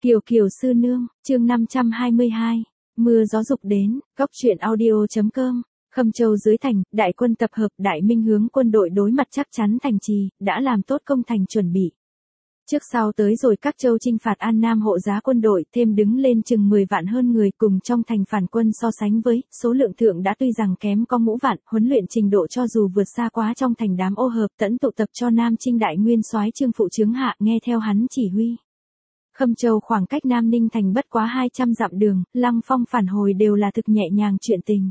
Kiều Kiều sư nương, chương 522. Mưa gió dục đến, góc truyện audio.com. Khâm Châu dưới thành, đại quân tập hợp, Đại Minh hướng quân đội đối mặt chắc chắn thành trì, đã làm tốt công thành chuẩn bị. Trước sau tới rồi các châu chinh phạt An Nam hộ giá quân đội, thêm đứng lên chừng 10 vạn hơn người cùng trong thành phản quân so sánh với, số lượng thượng đã tuy rằng kém có ngũ vạn, huấn luyện trình độ cho dù vượt xa quá trong thành đám ô hợp tẫn tụ tập cho Nam Chinh đại nguyên soái Trương Phụ Chướng hạ nghe theo hắn chỉ huy. Khâm Châu khoảng cách Nam Ninh thành bất quá 200 dặm đường, Lăng Phong phản hồi đều là thực nhẹ nhàng chuyện tình.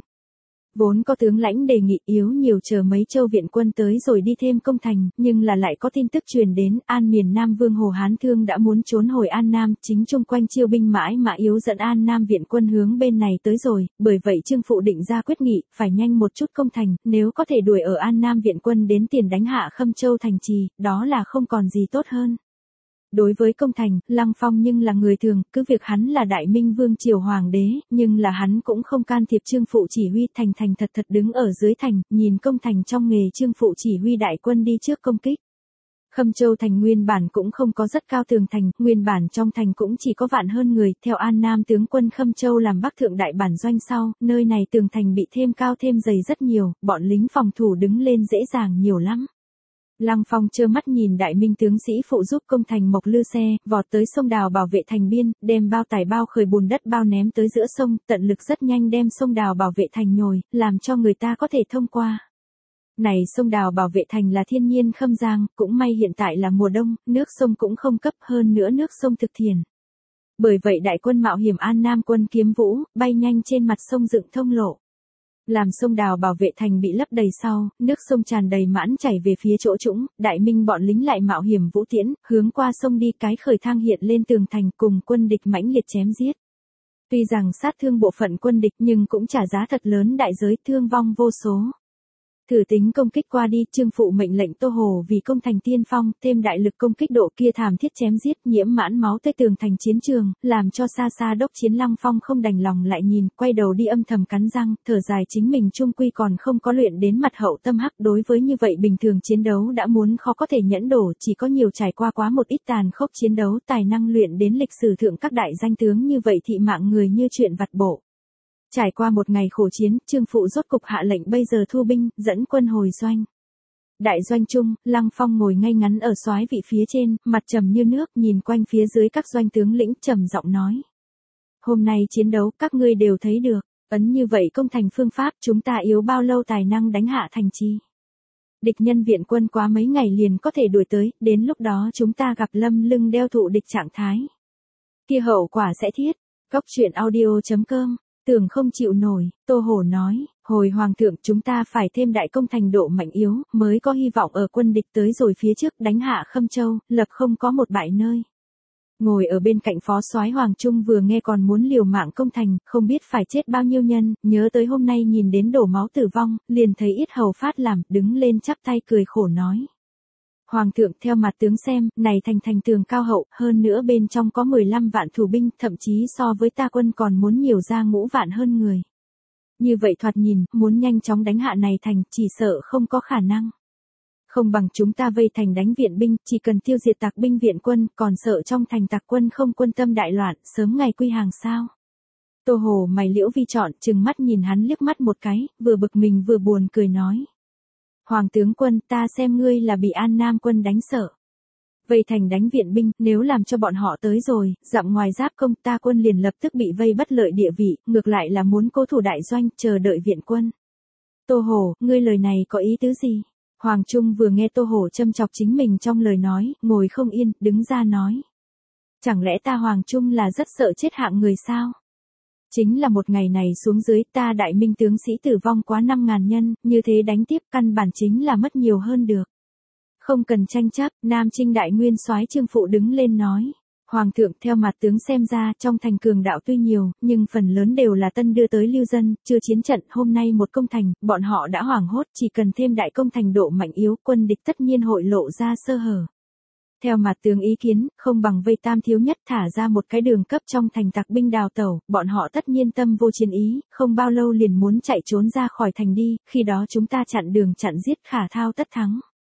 Vốn có tướng lãnh đề nghị yếu nhiều chờ mấy châu viện quân tới rồi đi thêm công thành, nhưng là lại có tin tức truyền đến, An miền Nam Vương Hồ Hán Thương đã muốn trốn hồi An Nam, chính chung quanh chiêu binh mãi mà yếu dẫn An Nam viện quân hướng bên này tới rồi, bởi vậy Trương Phụ định ra quyết nghị, phải nhanh một chút công thành, nếu có thể đuổi ở An Nam viện quân đến tiền đánh hạ Khâm Châu thành trì, đó là không còn gì tốt hơn. Đối với công thành, Lăng Phong nhưng là người thường, cứ việc hắn là Đại Minh Vương triều hoàng đế, nhưng là hắn cũng không can thiệp Trương Phụ chỉ huy, thành thật đứng ở dưới thành, nhìn công thành trong nghề Trương Phụ chỉ huy đại quân đi trước công kích. Khâm Châu thành nguyên bản cũng không có rất cao tường thành, nguyên bản trong thành cũng chỉ có vạn hơn người, theo An Nam tướng quân Khâm Châu làm Bắc thượng đại bản doanh sau, nơi này tường thành bị thêm cao thêm dày rất nhiều, bọn lính phòng thủ đứng lên dễ dàng nhiều lắm. Lăng Phong trơ mắt nhìn Đại Minh tướng sĩ phụ giúp công thành Mộc Lư xe, vọt tới sông Đào bảo vệ thành biên, đem bao tải bao khởi bùn đất bao ném tới giữa sông, tận lực rất nhanh đem sông Đào bảo vệ thành nhồi, làm cho người ta có thể thông qua. Này sông Đào bảo vệ thành là thiên nhiên khâm giang, cũng may hiện tại là mùa đông, nước sông cũng không cấp, hơn nữa nước sông thực thiền. Bởi vậy đại quân mạo hiểm An Nam quân Kiếm Vũ, bay nhanh trên mặt sông dựng thông lộ. Làm sông Đào bảo vệ thành bị lấp đầy sau, nước sông tràn đầy mãn chảy về phía chỗ trũng, Đại Minh bọn lính lại mạo hiểm vũ tiễn, hướng qua sông đi, cái khởi thang hiện lên tường thành cùng quân địch mãnh liệt chém giết. Tuy rằng sát thương bộ phận quân địch nhưng cũng trả giá thật lớn đại giới, thương vong vô số. Thử tính công kích qua đi, Trương Phụ mệnh lệnh Tô Hồ vì công thành tiên phong, thêm đại lực công kích độ kia thảm thiết chém giết, nhiễm mãn máu tươi tường thành chiến trường, làm cho xa xa đốc chiến Lăng Phong không đành lòng lại nhìn, quay đầu đi âm thầm cắn răng, thở dài chính mình chung quy còn không có luyện đến mặt hậu tâm hắc, đối với như vậy bình thường chiến đấu đã muốn khó có thể nhẫn đổ, chỉ có nhiều trải qua quá một ít tàn khốc chiến đấu, tài năng luyện đến lịch sử thượng các đại danh tướng như vậy thị mạng người như chuyện vặt bộ. Trải qua một ngày khổ chiến, Trương Phụ rốt cục hạ lệnh bây giờ thu binh, dẫn quân hồi doanh. Đại doanh trung, Lăng Phong ngồi ngay ngắn ở soái vị phía trên, mặt trầm như nước, nhìn quanh phía dưới các doanh tướng lĩnh, trầm giọng nói: Hôm nay chiến đấu, các ngươi đều thấy được, ấn như vậy công thành phương pháp, chúng ta yếu bao lâu tài năng đánh hạ thành trì. Địch nhân viện quân quá mấy ngày liền có thể đuổi tới, đến lúc đó chúng ta gặp lâm lưng đeo thụ địch trạng thái. Kia hậu quả sẽ thiết. Góc truyện audio.com. Tưởng không chịu nổi, Tô Hổ nói, hồi hoàng thượng chúng ta phải thêm đại công thành độ mạnh yếu, mới có hy vọng ở quân địch tới rồi phía trước đánh hạ Khâm Châu, lập không có một bại nơi. Ngồi ở bên cạnh phó soái Hoàng Trung vừa nghe còn muốn liều mạng công thành, không biết phải chết bao nhiêu nhân, nhớ tới hôm nay nhìn đến đổ máu tử vong, liền thấy yết hầu phát làm, đứng lên chắp tay cười khổ nói. Hoàng thượng theo mặt tướng xem, này thành tường cao hậu, hơn nữa bên trong có 15 vạn thủ binh, thậm chí so với ta quân còn muốn nhiều ra ngũ vạn hơn người. Như vậy thoạt nhìn, muốn nhanh chóng đánh hạ này thành, chỉ sợ không có khả năng. Không bằng chúng ta vây thành đánh viện binh, chỉ cần tiêu diệt tặc binh viện quân, còn sợ trong thành tặc quân không quân tâm đại loạn, sớm ngày quy hàng sao. Tô Hồ mày liễu vi trọn, trừng mắt nhìn hắn liếc mắt một cái, vừa bực mình vừa buồn cười nói. Hoàng tướng quân, ta xem ngươi là bị An Nam quân đánh sợ. Vây thành đánh viện binh, nếu làm cho bọn họ tới rồi, dặm ngoài giáp công, ta quân liền lập tức bị vây bất lợi địa vị, ngược lại là muốn cố thủ đại doanh, chờ đợi viện quân. Tô Hồ, ngươi lời này có ý tứ gì? Hoàng Trung vừa nghe Tô Hồ châm chọc chính mình trong lời nói, ngồi không yên, đứng ra nói. Chẳng lẽ ta Hoàng Trung là rất sợ chết hạng người sao? Chính là một ngày này xuống dưới, ta Đại Minh tướng sĩ tử vong quá 5.000 nhân, như thế đánh tiếp căn bản chính là mất nhiều hơn được. Không cần tranh chấp, Nam Chinh đại nguyên soái Trương Phụ đứng lên nói. Hoàng thượng theo mặt tướng xem ra, trong thành cường đạo tuy nhiều, nhưng phần lớn đều là tân đưa tới lưu dân, chưa chiến trận, hôm nay một công thành, bọn họ đã hoảng hốt, chỉ cần thêm đại công thành độ mạnh yếu, quân địch tất nhiên hội lộ ra sơ hở. Theo mặt tướng ý kiến, không bằng vây tam thiếu nhất thả ra một cái đường cấp trong thành tặc binh đào tẩu, bọn họ tất nhiên tâm vô chiến ý, không bao lâu liền muốn chạy trốn ra khỏi thành đi, khi đó chúng ta chặn đường chặn giết khả thao tất thắng.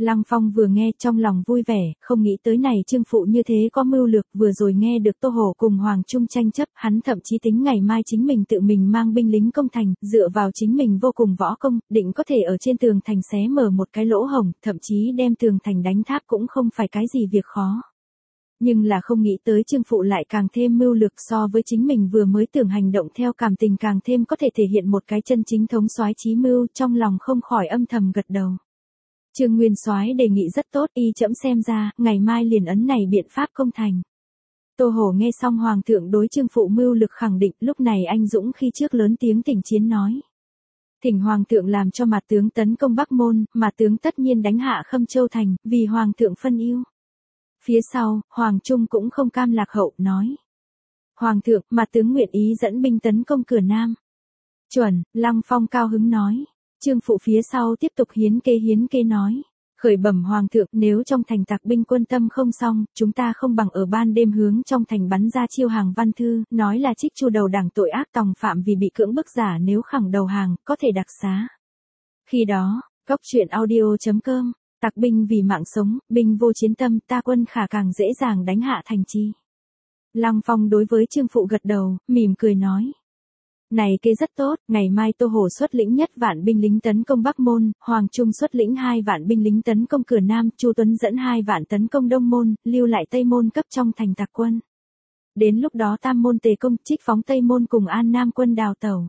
Lăng Phong vừa nghe trong lòng vui vẻ, không nghĩ tới này Trương phụ như thế có mưu lược, vừa rồi nghe được Tô Hổ cùng Hoàng Trung tranh chấp, hắn thậm chí tính ngày mai chính mình tự mình mang binh lính công thành, dựa vào chính mình vô cùng võ công, định có thể ở trên tường thành xé mở một cái lỗ hổng, thậm chí đem tường thành đánh tháp cũng không phải cái gì việc khó. Nhưng là không nghĩ tới Trương phụ lại càng thêm mưu lược, so với chính mình vừa mới tưởng hành động theo cảm tình càng thêm có thể thể hiện một cái chân chính thống soái chí mưu, trong lòng không khỏi âm thầm gật đầu. Trương Nguyên Soái đề nghị rất tốt, y trẫm xem ra, ngày mai liền ấn này biện pháp công thành. Tô Hổ nghe xong Hoàng thượng đối Trương phụ mưu lực khẳng định, lúc này anh dũng khi trước lớn tiếng thỉnh chiến nói. Thỉnh Hoàng thượng làm cho Mạt tướng tấn công Bắc Môn, Mạt tướng tất nhiên đánh hạ Khâm Châu thành, vì Hoàng thượng phân ưu. Phía sau, Hoàng Trung cũng không cam lạc hậu, nói. Hoàng thượng, Mạt tướng nguyện ý dẫn binh tấn công cửa Nam. Chuẩn, Lăng Phong cao hứng nói. Trương phụ phía sau tiếp tục hiến kế nói. Khởi bẩm Hoàng thượng, nếu trong thành tặc binh quân tâm không xong, chúng ta không bằng ở ban đêm hướng trong thành bắn ra chiêu hàng văn thư, nói là trích chu đầu đảng tội ác tòng phạm vì bị cưỡng bức giả, nếu khẳng đầu hàng, có thể đặc xá. Khi đó, Cóc truyện audio.com, tặc binh vì mạng sống, binh vô chiến tâm, ta quân khả càng dễ dàng đánh hạ thành chi. Lăng Phong đối với Trương phụ gật đầu, mỉm cười nói. Này kế rất tốt, ngày mai Tô Hổ xuất lĩnh nhất vạn binh lính tấn công Bắc Môn, Hoàng Trung xuất lĩnh 2 vạn binh lính tấn công cửa Nam, Chu Tuấn dẫn 2 vạn tấn công Đông Môn, lưu lại Tây Môn cấp trong thành tặc quân. Đến lúc đó Tam Môn tề công, trích phóng Tây Môn cùng An Nam quân đào tẩu.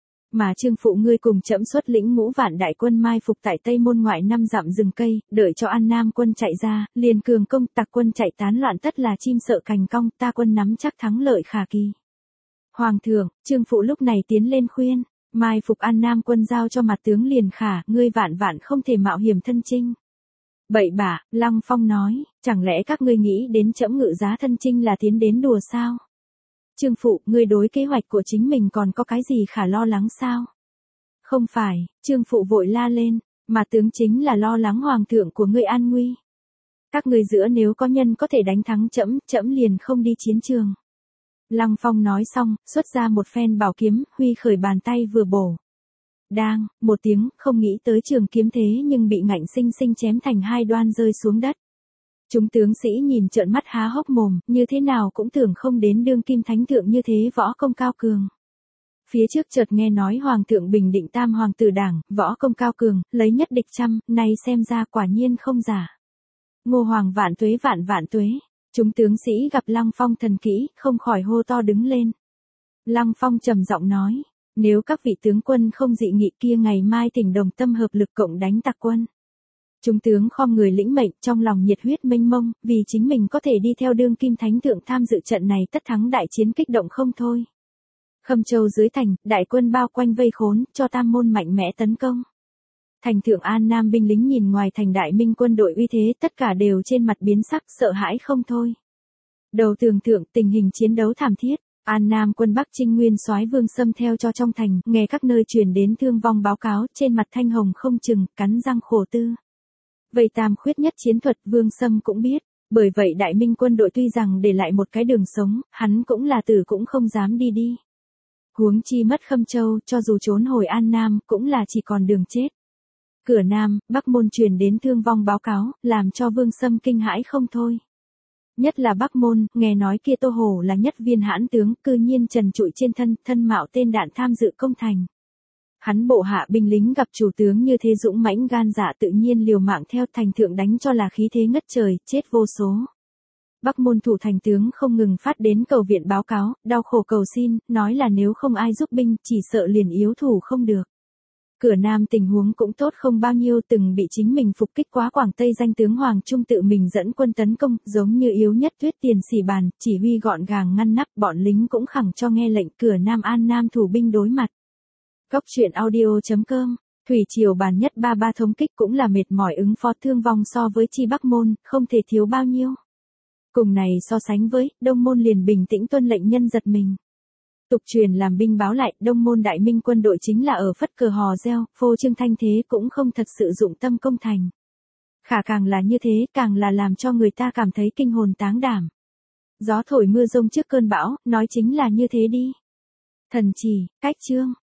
Mà Trương phụ ngươi cùng trẫm xuất lĩnh ngũ vạn đại quân mai phục tại Tây Môn ngoại 5 dặm rừng cây, đợi cho An Nam quân chạy ra, liền cường công, tặc quân chạy tán loạn tất là chim sợ cành cong, ta quân nắm chắc thắng lợi khả kỳ. Hoàng thượng, Trương phụ lúc này tiến lên khuyên, mai phục An Nam quân giao cho Mặt tướng liền khả, ngươi vạn vạn không thể mạo hiểm thân chinh. Bậy bạ, Lăng Phong nói, chẳng lẽ các ngươi nghĩ đến trẫm ngự giá thân chinh là tiến đến đùa sao? Trương phụ, ngươi đối kế hoạch của chính mình còn có cái gì khả lo lắng sao? Không phải, Trương phụ vội la lên, mà tướng chính là lo lắng Hoàng thượng của ngươi an nguy. Các ngươi giữa nếu có nhân có thể đánh thắng trẫm, trẫm liền không đi chiến trường. Lăng Phong nói xong, xuất ra một phen bảo kiếm, huy khởi bàn tay vừa bổ. Đang, một tiếng, không nghĩ tới trường kiếm thế nhưng bị ngạnh sinh sinh chém thành 2 đoan rơi xuống đất. Chúng tướng sĩ nhìn trợn mắt há hốc mồm, như thế nào cũng tưởng không đến đương kim thánh thượng như thế võ công cao cường. Phía trước chợt nghe nói Hoàng thượng bình định Tam hoàng tử đảng, võ công cao cường, lấy nhất địch trăm, nay xem ra quả nhiên không giả. Ngô Hoàng vạn tuế vạn vạn tuế. Chúng tướng sĩ gặp Lăng Phong thần kỹ, không khỏi hô to đứng lên. Lăng Phong trầm giọng nói, nếu các vị tướng quân không dị nghị kia ngày mai tỉnh đồng tâm hợp lực cộng đánh tặc quân. Chúng tướng khom người lĩnh mệnh, trong lòng nhiệt huyết mênh mông, vì chính mình có thể đi theo đương kim thánh thượng tham dự trận này tất thắng đại chiến kích động không thôi. Khâm Châu dưới thành, đại quân bao quanh vây khốn, cho Tam Môn mạnh mẽ tấn công. Thành thượng An Nam binh lính nhìn ngoài thành đại minh quân đội uy thế, tất cả đều trên mặt biến sắc, sợ hãi không thôi. Đầu tường thượng, tình hình chiến đấu thảm thiết, An Nam quân Bắc Trinh Nguyên soái Vương Sâm theo cho trong thành, nghe các nơi truyền đến thương vong báo cáo, trên mặt thanh hồng không chừng, cắn răng khổ tư. Vậy tam khuyết nhất chiến thuật Vương Sâm cũng biết, bởi vậy đại minh quân đội tuy rằng để lại một cái đường sống, hắn cũng là tử cũng không dám đi. Huống chi mất Khâm Châu, cho dù trốn hồi An Nam, cũng là chỉ còn đường chết. Cửa Nam, Bắc Môn truyền đến thương vong báo cáo, làm cho Vương Sâm kinh hãi không thôi. Nhất là Bắc Môn, nghe nói kia Tô Hổ là nhất viên hãn tướng, cư nhiên trần trụi trên thân mạo tên đạn tham dự công thành. Hắn bộ hạ binh lính gặp chủ tướng như thế dũng mãnh gan dạ tự nhiên liều mạng theo thành thượng đánh cho là khí thế ngất trời, chết vô số. Bắc Môn thủ thành tướng không ngừng phát đến cầu viện báo cáo, đau khổ cầu xin, nói là nếu không ai giúp binh, chỉ sợ liền yếu thủ không được. Cửa Nam tình huống cũng tốt không bao nhiêu, từng bị chính mình phục kích quá Quảng Tây danh tướng Hoàng Trung tự mình dẫn quân tấn công, giống như yếu nhất Tuyết Tiền Xỉ Bàn, chỉ huy gọn gàng ngăn nắp, bọn lính cũng khẳng cho nghe lệnh cửa Nam An Nam thủ binh đối mặt. Cóc truyện audio.com, thủy triều bàn nhất 33 thống kích cũng là mệt mỏi ứng phó thương vong so với chi Bắc Môn, không thể thiếu bao nhiêu. Cùng này so sánh với, Đông Môn liền bình tĩnh tuân lệnh nhân giật mình. Tục truyền làm binh báo lại, Đông Môn đại minh quân đội chính là ở phất cờ hò reo, phô trương thanh thế cũng không thật sự dụng tâm công thành. Khả càng là như thế, càng là làm cho người ta cảm thấy kinh hồn táng đảm. Gió thổi mưa rông trước cơn bão, nói chính là như thế đi. Thần chỉ, cách chương.